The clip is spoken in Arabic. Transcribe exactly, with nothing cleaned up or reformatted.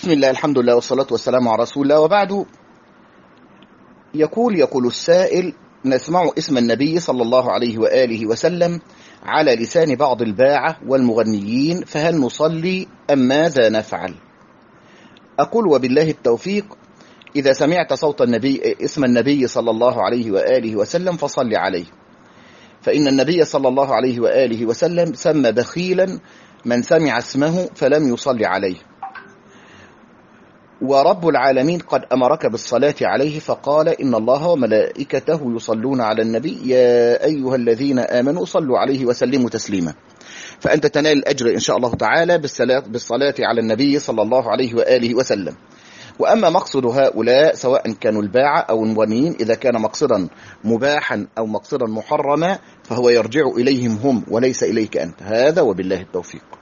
بسم الله، الحمد لله، والصلاة والسلام على رسول الله، وبعد. يقول يقول السائل: نسمع اسم النبي صلى الله عليه وآله وسلم على لسان بعض الباعة والمغنيين، فهل نصلي أم ماذا نفعل؟ أقول: وبالله التوفيق. إذا سمعت صوت النبي اسم النبي صلى الله عليه وآله وسلم فصل عليه، فإن النبي صلى الله عليه وآله وسلم سمى بخيلا من سمع اسمه فلم يصلي عليه، ورب العالمين قد أمرك بالصلاة عليه فقال: إن الله وملائكته يصلون على النبي يا أيها الذين آمنوا صلوا عليه وسلموا تسليما. فأنت تنال الأجر إن شاء الله تعالى بالصلاة على النبي صلى الله عليه وآله وسلم. وأما مقصد هؤلاء سواء كانوا الباعة أو المغنيين، إذا كان مقصدا مباحا أو مقصدا محرما فهو يرجع إليهم هم وليس إليك أنت. هذا وبالله التوفيق.